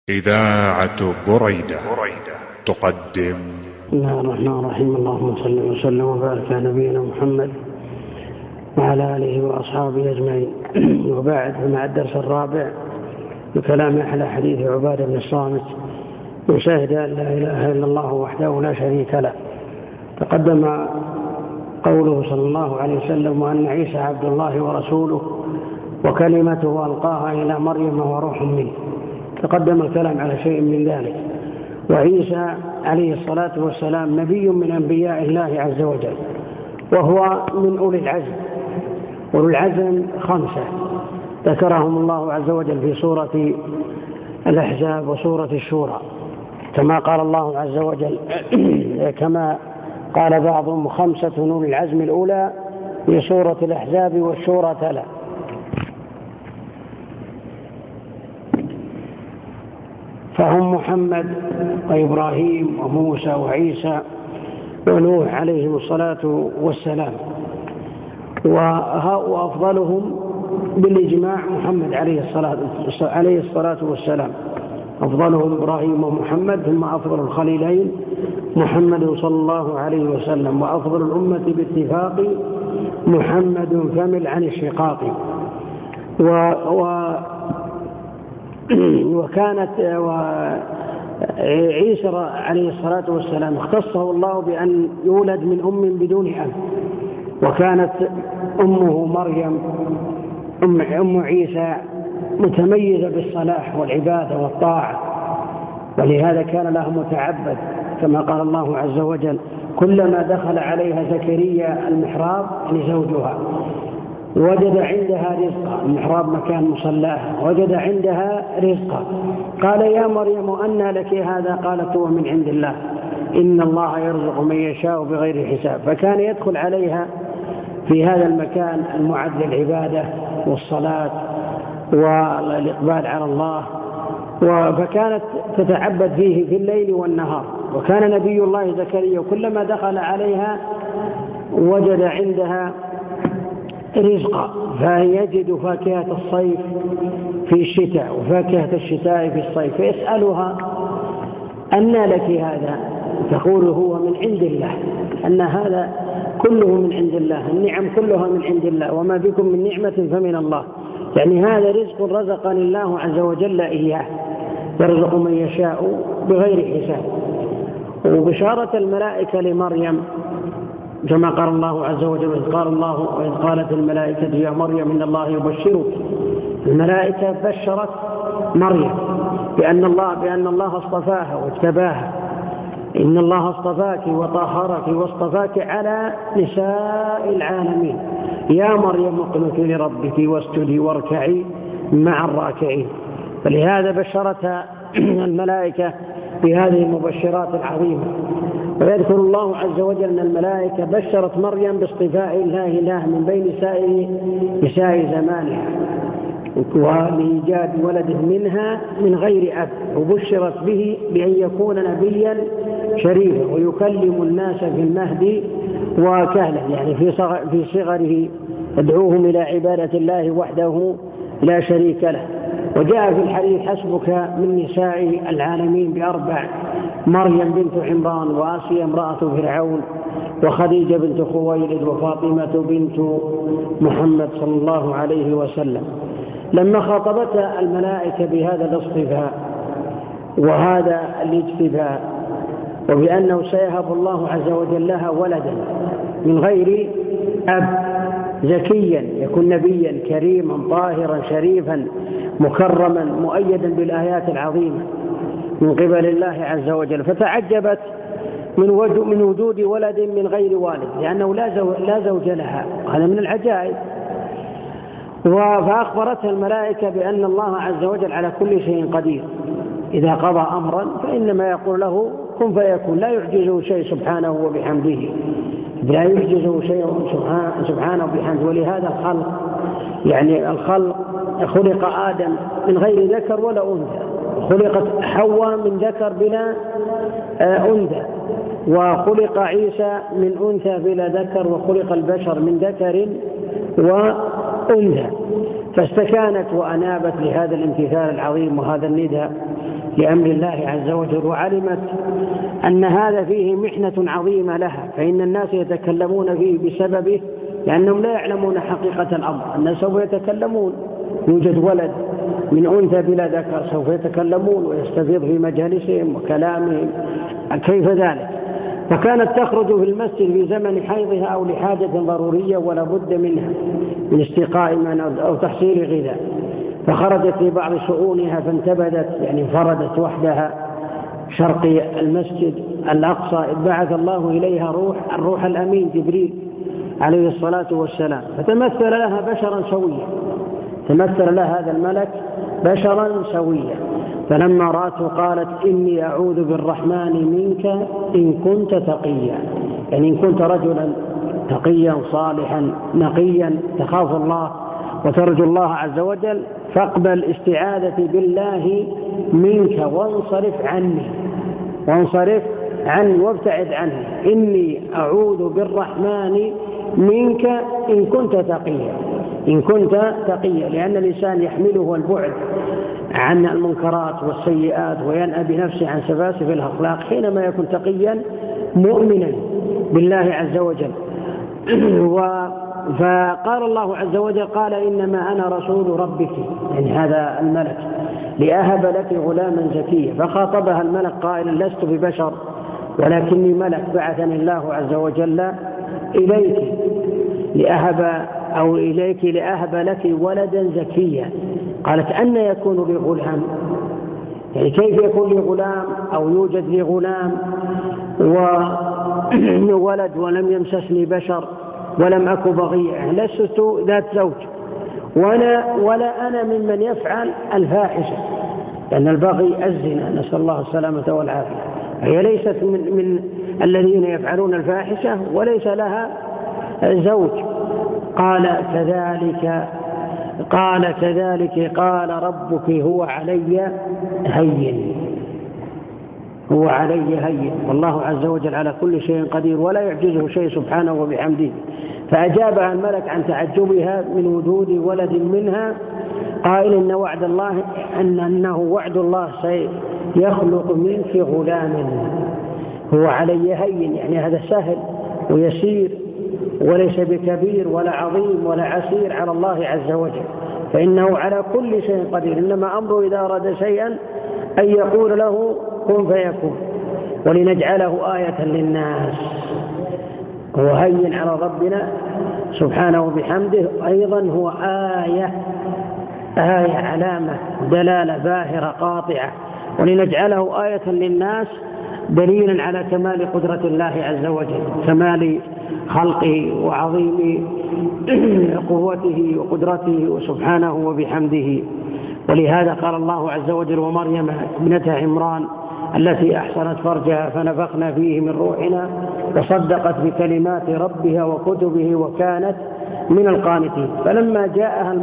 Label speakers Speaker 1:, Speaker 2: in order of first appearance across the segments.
Speaker 1: إذاعة بريدة تقدم.
Speaker 2: بسم الله الرحمن الرحيم. اللهم صل وسلم وبارك على نبينا محمد وعلى آله وأصحابه أجمعين. وبعد، فمع الدرس الرابع بكلام أحلى حديث عبادة بن الصامت وشاهد أن لا إله إلا الله وحده لا شريك له. تقدم قوله صلى الله عليه وسلم: وأن عيسى عبد الله ورسوله وكلمته ألقاها إلى مريم وروح منه. تقدم الكلام على شيء من ذلك. وعيسى عليه الصلاة والسلام نبي من أنبياء الله عز وجل، وهو من أولي العزم. أولي العزم 5 ذكرهم الله عز وجل في سورة الأحزاب وسورة الشورى، كما قال الله عز وجل كما قال بعضهم 5 أولي العزم الأولى في سورة الأحزاب والشورى تلا. فهم محمد وإبراهيم وموسى وعيسى ونوح عليهم الصلاة والسلام، وأفضلهم بالإجماع محمد عليه الصلاة والسلام. أفضلهم إبراهيم ومحمد، ثم أفضل الخليلين محمد صلى الله عليه وسلم، وأفضل الأمة باتفاق محمد كامل عن الشقاق. وكانت عيسى عليه الصلاة والسلام اختصه الله بأن يولد من أم بدون أب، وكانت أمه مريم أم عيسى متميزة بالصلاح والعبادة والطاعة، ولهذا كان لها متعبد، كما قال الله عز وجل: كلما دخل عليها زكريا المحراب، يعني زوجها، وجد عندها رزقا. المحراب مكان مصلاها، وجد عندها رزقا. قال: يا مريم أنى لك هذا؟ قالت: هو من عند الله، إن الله يرزق من يشاء بغير حساب. فكان يدخل عليها في هذا المكان المعد للعبادة والصلاة والإقبال على الله، فكانت تتعبد فيه في الليل والنهار. وكان نبي الله زكريا كلما دخل عليها وجد عندها رزقا، فيجد فاكهة الصيف في الشتاء وفاكهة الشتاء في الصيف، فيسألها: أنى لك هذا؟ تقول: هو من عند الله، أن هذا كله من عند الله، النعم كلها من عند الله، وما بكم من نعمة فمن الله. يعني هذا رزق رزقني الله عز وجل إياه، يرزق من يشاء بغير حساب. وبشارة الملائكة لمريم كما قال الله عز وجل: وإذ قالت الملائكة يا مريم إن الله يبشرك. الملائكة بشرت مريم بأن الله اصطفاها واجتباها. إن الله اصطفاك وطهرك واصطفاك على نساء العالمين. يا مريم اقنتي لربك واسجدي واركعي مع الراكعين. فلهذا بشرتها الملائكة بهذه المبشرات العظيمة. ويذكر الله عز وجل أن الملائكة بشرت مريم باصطفاء الله له من بين سائر نساء زمانها، ولإيجاد ولد منها من غير أب، وبشرت به بأن يكون نبيا شريفا ويكلم الناس في المهد وكهلا، يعني في صغره يدعوهم إلى عبادة الله وحده لا شريك له. وجاء في الحديث: حسبك من نساء العالمين ب4: مريم بنت عمران، وآسيا امرأة فرعون، وخديجة بنت خويلد، وفاطمة بنت محمد صلى الله عليه وسلم. لما خاطبتها الملائكة بهذا الاصطفاء وهذا الاجتباء، وبأنه سيهب الله عز وجل لها ولدا من غير أب، زكيا يكون نبيا كريما طاهرا شريفا مكرما مؤيدا بالآيات العظيمة من قبل الله عز وجل، فتعجبت من وجود ولد من غير والد، لأنه لا زوج لها. هذا من العجائب. فأخبرتها الملائكة بأن الله عز وجل على كل شيء قدير، إذا قضى أمرا فإنما يقول له كن فيكون، لا يعجزه شيء سبحانه وبحمده، لا يعجزه شيء سبحانه وبحمده. ولهذا الخلق خلق آدم من غير ذكر ولا أنثى، خلقت حواء من ذكر بلا أنثى، وخلق عيسى من أنثى بلا ذكر، وخلق البشر من ذكر وأنثى. فاستكانت وأنابت لهذا الامتثال العظيم وهذا النداء لأمر الله عز وجل، وعلمت أن هذا فيه محنة عظيمة لها، فإن الناس يتكلمون فيه بسببه لأنهم لا يعلمون حقيقة الأمر. الناس سوف يتكلمون، يوجد ولد من أنثى بلا ذكر سوف يتكلمون ويستفيض في مجالسهم وكلامهم، كيف ذلك؟ فكانت تخرج في المسجد في زمن حيضها أو لحاجة ضرورية ولا بد منها من استيقاء أو تحصيل غذاء، فخرجت في بعض شؤونها فانتبذت، يعني انفردت وحدها شرق المسجد الأقصى، إذ بعث الله إليها الروح الأمين جبريل عليه الصلاة والسلام، فتمثل لها بشرا سويا، تمثل لها هذا الملك بشرا سويا، فلما رأته قالت إني أعوذ بالرحمن منك إن كنت تقيا، يعني إن كنت رجلا تقيا صالحا نقيا تخاف الله وترجو الله عز وجل فاقبل استعاذتي بالله منك وانصرف عني وابتعد عنه، إني أعوذ بالرحمن منك إن كنت تقيا، لأن الإنسان يحمله البعد عن المنكرات والسيئات وينأى بنفسه عن سفاسف الأخلاق حينما يكون تقيا مؤمنا بالله عز وجل. فقال الله عز وجل قال إنما أنا رسول ربك، يعني هذا الملك، لأهب لك غلاما زكيا، فخاطبها الملك قائلا لست ببشر ولكني ملك بعثني الله عز وجل إليك لأهب لك ولدا زكيا. قالت أن يكون لي غلام، يعني كيف يكون لي غلام أو يوجد لي غلام وولد ولم يمسسني بشر ولم أكن بغيا، لست ذات زوج ولا أنا ممن يفعل الفاحشة، لأن البغي الزنا نسأل الله السلامة والعافية، هي ليست من الذين يفعلون الفاحشة وليس لها زوج. قال كذلك قال ربك هو علي هين والله عز وجل على كل شيء قدير ولا يعجزه شيء سبحانه وبحمده. فأجابها الملك عن تعجبها من وجود ولد منها قائل أنه وعد الله سيخلق منك غلام هو علي هين، يعني هذا سهل ويسير وليس بكبير ولا عظيم ولا عسير على الله عز وجل، فإنه على كل شيء قدير، إنما أمره إذا أراد شيئا أن يقول له كن فيكون. ولنجعله آية للناس، هو هين على ربنا سبحانه وبحمده، أيضا هو آية علامة دلالة باهرة قاطعة، ولنجعله آية للناس دليلا على كمال قدرة الله عز وجل، كمال خلقه وعظيم قوته وقدرته سبحانه وبحمده. ولهذا قال الله عز وجل ومريم ابنة عمران التي أحصنت فرجها فنفخنا فيه من روحنا وصدقت بكلمات ربها وكتبه وكانت من القانتين. فلما جاءها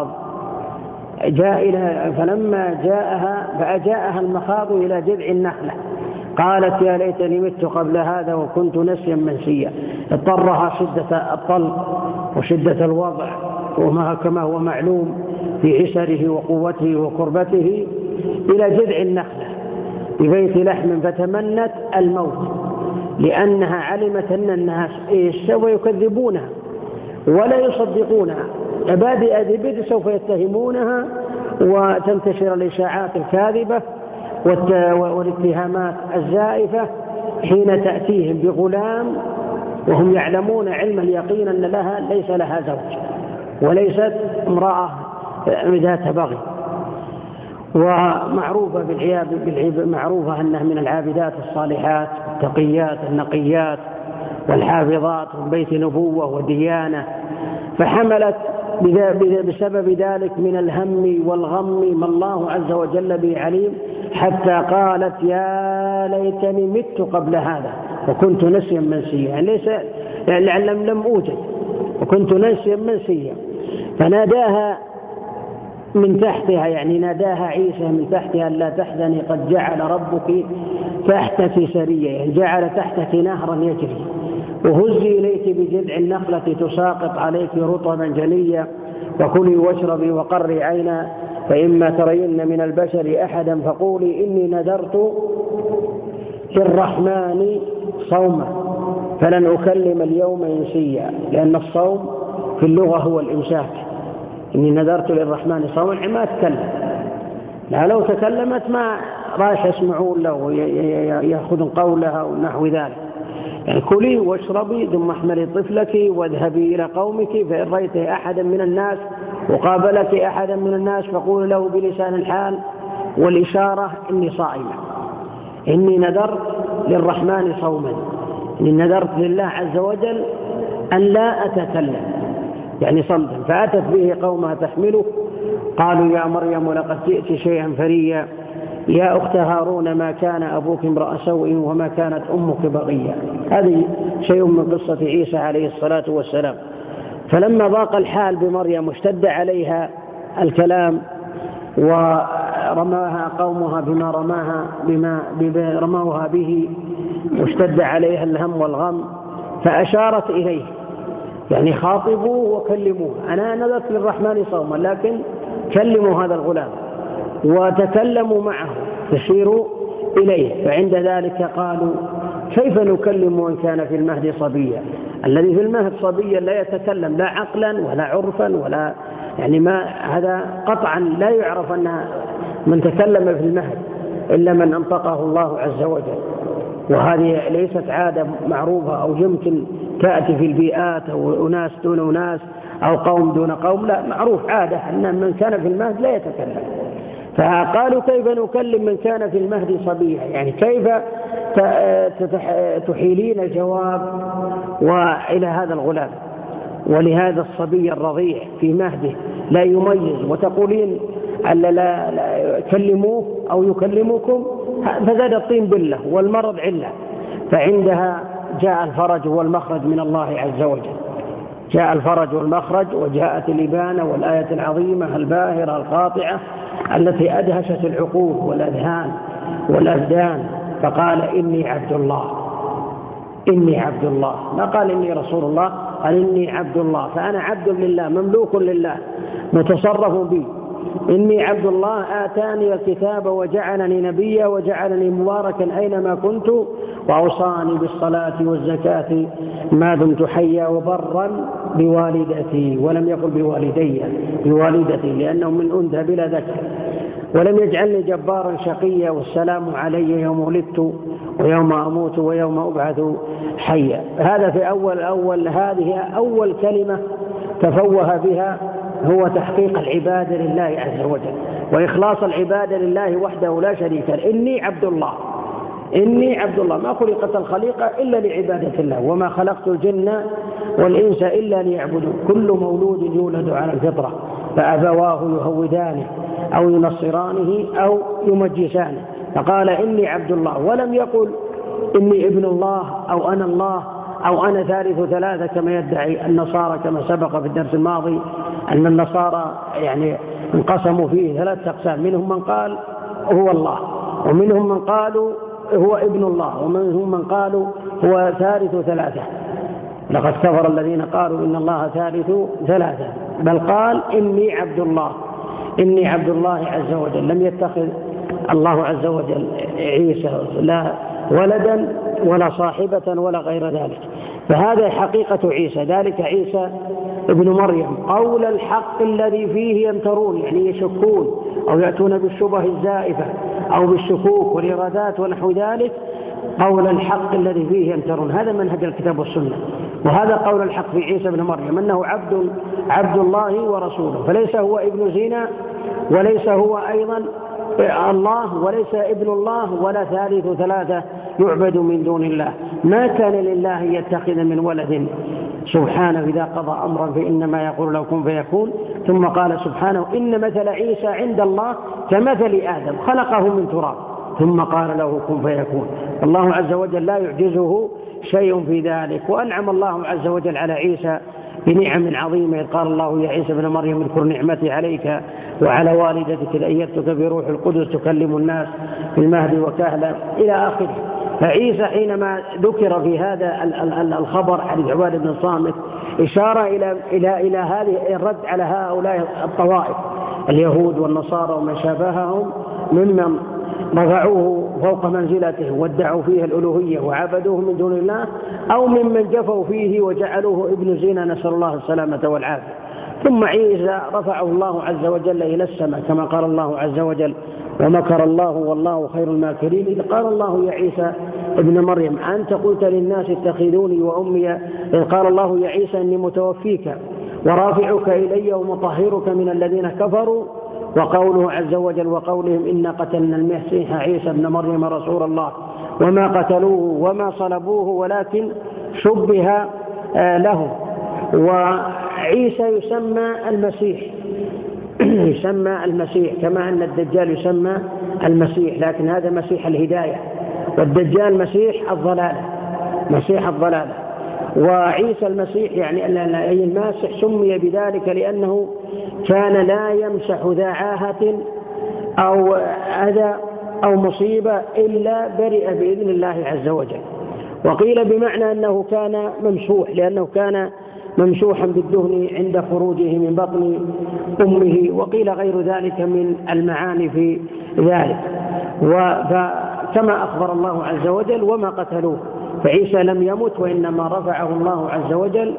Speaker 2: المخاض إلى جذع النخلة قالت يا ليتني مت قبل هذا وكنت نسيا منسيا، اضطرها شدة الطلق وشدة الوضع كما هو معلوم في عسره وقوته وكربته إلى جذع النخلة ببيت لحم فتمنت الموت، لأنها علمت أن الناس سوف يكذبونها ولا يصدقونها، أبادئ ذبذ سوف يتهمونها وتنتشر الإشاعات الكاذبة والاتهامات الزائفة حين تأتيهم بغلام وهم يعلمون علم اليقين أن ليس لها زوج وليست امرأة ذات بغي. ومعروفة معروفة أنها من العابدات الصالحات التقيات النقيات والحافظات من بيت نبوة وديانة، فحملت بسبب ذلك من الهم والغم ما الله عز وجل به عليم، حتى قالت يا ليتني مت قبل هذا وكنت نسيا منسيا، يعني ليس لم أوجد وكنت نسيا منسيا. فناداها من تحتها، يعني ناداها عيسى من تحتها لا تحزني قد جعل ربك تحتك سريا، يعني جعل تحتك نهرا يجري، وهزي إليك بجذع النخلة تساقط عليك رطبا جنيا فكلي واشربي وقري عينا، فإما ترين من البشر أحدا فقولي إني نذرت للرحمن صوما فلن أكلم اليوم إنسيا، لأن الصوم في اللغة هو الإمساك. إني نذرت للرحمن صوما ما تكلم، لا لو تكلمت ما راح يسمعون له يأخذون قولها ونحو ذلك. يعني كلي واشربي ثم احملي طفلك واذهبي إلى قومك، فإن رأيت أحدا من الناس وقابلك أحدا من الناس فقول له بلسان الحال والإشارة إني صائمة، إني نذرت للرحمن صوما، إني نذرت لله عز وجل أن لا أتكلم، يعني صمتا. فأتت به قومها تحمله، قالوا يا مريم لقد جئت شيئا فريا، يا أخت هارون ما كان أبوك امرأ سوء وما كانت أمك بغيا. هذه شيء من قصة عيسى عليه الصلاة والسلام. فلما ضاق الحال بمريم واشتد عليها الكلام ورماها قومها بما رموها به واشتد عليها الهم والغم، فأشارت إليه، يعني خاطبوه وكلموه، أنا نذرت للرحمن صوما لكن كلموا هذا الغلام وتكلموا معه تشيروا إليه. فعند ذلك قالوا كيف نكلم من كان في المهد صبيا؟ الذي في المهد صبيا لا يتكلم لا عقلا ولا عرفا ولا يعني ما هذا قطعا لا يعرف أن من تكلم في المهد إلا من أنطقه الله عز وجل. وهذه ليست عادة معروفة أو يمكن تأتي في البيئات أو أناس دون أناس أو قوم دون قوم، لا معروف عادة أن من كان في المهد لا يتكلم. فقالوا كيف نكلم من كان في المهد صبيا؟ يعني كيف تحيلين الجواب وإلى هذا الغلام ولهذا الصبي الرضيع في مهده لا يميز وتقولين لا كلموه أو يكلمكم؟ فزاد الطين بلة والمرض علة. فعندها جاء الفرج والمخرج من الله عز وجل، جاء الفرج والمخرج وجاءت الإبانة والآية العظيمة الباهرة القاطعة التي أدهشت العقول والأذهان والأبدان. فقال إني عبد الله، إني عبد الله، ما قال إني رسول الله، قال إني عبد الله، فأنا عبد لله مملوك لله متصرف بي. إني عبد الله آتاني الكتاب وجعلني نبيا وجعلني مباركا أينما كنت وأوصاني بالصلاة والزكاة ما دمت حيا وبرا بوالدتي، ولم يقل بوالدي، بوالدتي لأنه من أنثى بلا ذكر، ولم يجعلني جبارا شقيا، والسلام علي يوم ولدت ويوم أموت ويوم أبعث حيا. هذا في هذه أول كلمة تفوه بها هو تحقيق العبادة لله عز وجل وإخلاص العبادة لله وحده لا شريك له. إني عبد الله، إني عبد الله، ما خلقت الخليقة إلا لعبادة الله، وما خلقت الجن والإنس إلا ليعبدون. كل مولود يولد على الفطرة فأبواه يهودانه أو ينصرانه أو يمجسانه. فقال إني عبد الله، ولم يقل إني ابن الله أو أنا الله أو أنا ثالث ثلاثة كما يدعي النصارى، كما سبق في الدرس الماضي أن النصارى يعني انقسموا فيه 3 أقسام، منهم من قال هو الله، ومنهم من قالوا هو ابن الله، ومنهم من قالوا هو ثالث ثلاثة. لقد كفر الذين قالوا إن الله ثالث ثلاثة، بل قال إني عبد الله، إني عبد الله عز وجل. لم يتخذ الله عز وجل عيسى لا ولدا ولا صاحبة ولا غير ذلك. فهذا حقيقة عيسى، ذلك عيسى ابن مريم قول الحق الذي فيه يمترون، يعني يشكون أو يأتون بالشبه الزائفة أو بالشكوك والإرادات ونحو ذلك. قول الحق الذي فيه يمترون، هذا منهج الكتاب والسنة، وهذا قول الحق في عيسى ابن مريم أنه عبد الله ورسوله، فليس هو ابن زنا وليس هو أيضا الله وليس ابن الله ولا ثالث ثلاثة يعبد من دون الله. ما كان لله يتخذ من ولد سبحانه، إذا قضى أمرا فإنما يقول له كن فيكون. ثم قال سبحانه إن مثل عيسى عند الله كمثل آدم خلقه من تراب ثم قال له كن فيكون. الله عز وجل لا يعجزه شيء في ذلك. وأنعم الله عز وجل على عيسى بنعم عظيمة، إذ قال الله يا عيسى ابن مريم اذكر نعمتي عليك وعلى والدتك إذ أيدتك بروح القدس تكلم الناس في المهد وكهلا إلى آخره. فعيسى حينما ذكر في هذا الخبر عن عبادة بن الصامت إشارة إلى هذه الرد على هؤلاء الطوائف اليهود والنصارى ومن شابههم ممن رفعوه فوق منزلته وادعوا فيه الألوهية وعبدوه من دون الله، أو ممن جفوا فيه وجعلوه ابن زينة، نسأل الله السلامة والعافية. ثم عيسى رفعه الله عز وجل إلى السماء كما قال الله عز وجل: ومكر الله والله خير الماكرين. إذ قال الله: يا عيسى ابن مريم أنت قلت للناس اتخذوني وأمي. إذ قال الله: يا عيسى إني متوفيك ورافعك إلي ومطهرك من الذين كفروا. وقوله عز وجل: وقولهم إنا قتلنا المسيح عيسى ابن مريم رسول الله وما قتلوه وما صلبوه ولكن شبه له. وعيسى يسمى المسيح يسمى المسيح كما أن الدجال يسمى المسيح، لكن هذا مسيح الهداية، والدجال مسيح الضلالة. وعيسى المسيح يعني أي الماسح سمي بذلك لأنه كان لا يمسح ذا عاهة أو أذى أو مصيبة إلا برئ بإذن الله عز وجل. وقيل بمعنى أنه كان ممسوح لأنه كان ممسوحا بالدهن عند خروجه من بطن أمه، وقيل غير ذلك من المعاني في ذلك. فكما أخبر الله عز وجل: وما قتلوه. فعيسى لم يمت وإنما رفعه الله عز وجل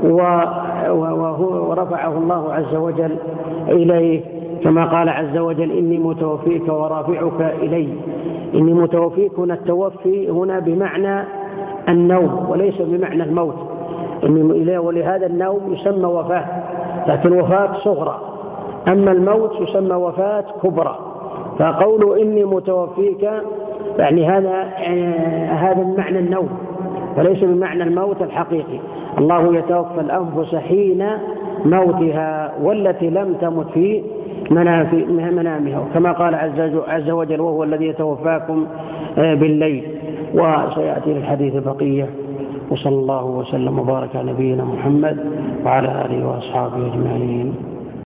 Speaker 2: ورفعه الله عز وجل إليه، كما قال عز وجل: إني متوفيك ورافعك إلي. إني متوفيك هنا التوفي هنا بمعنى النوم وليس بمعنى الموت، ولهذا النوم يسمى وفاة، لكن وفاة صغرى، أما الموت يسمى وفاة كبرى. فقول إني متوفيك يعني هذا بمعنى النوم وليس بمعنى الموت الحقيقي. الله يتوفى الأنفس حين موتها والتي لم تمت في منامها، كما قال عز وجل: وهو الذي يتوفاكم بالليل. وسيأتي الحديث بقية. وصلى الله وسلم وبارك على نبينا محمد وعلى آله وأصحابه أجمعين.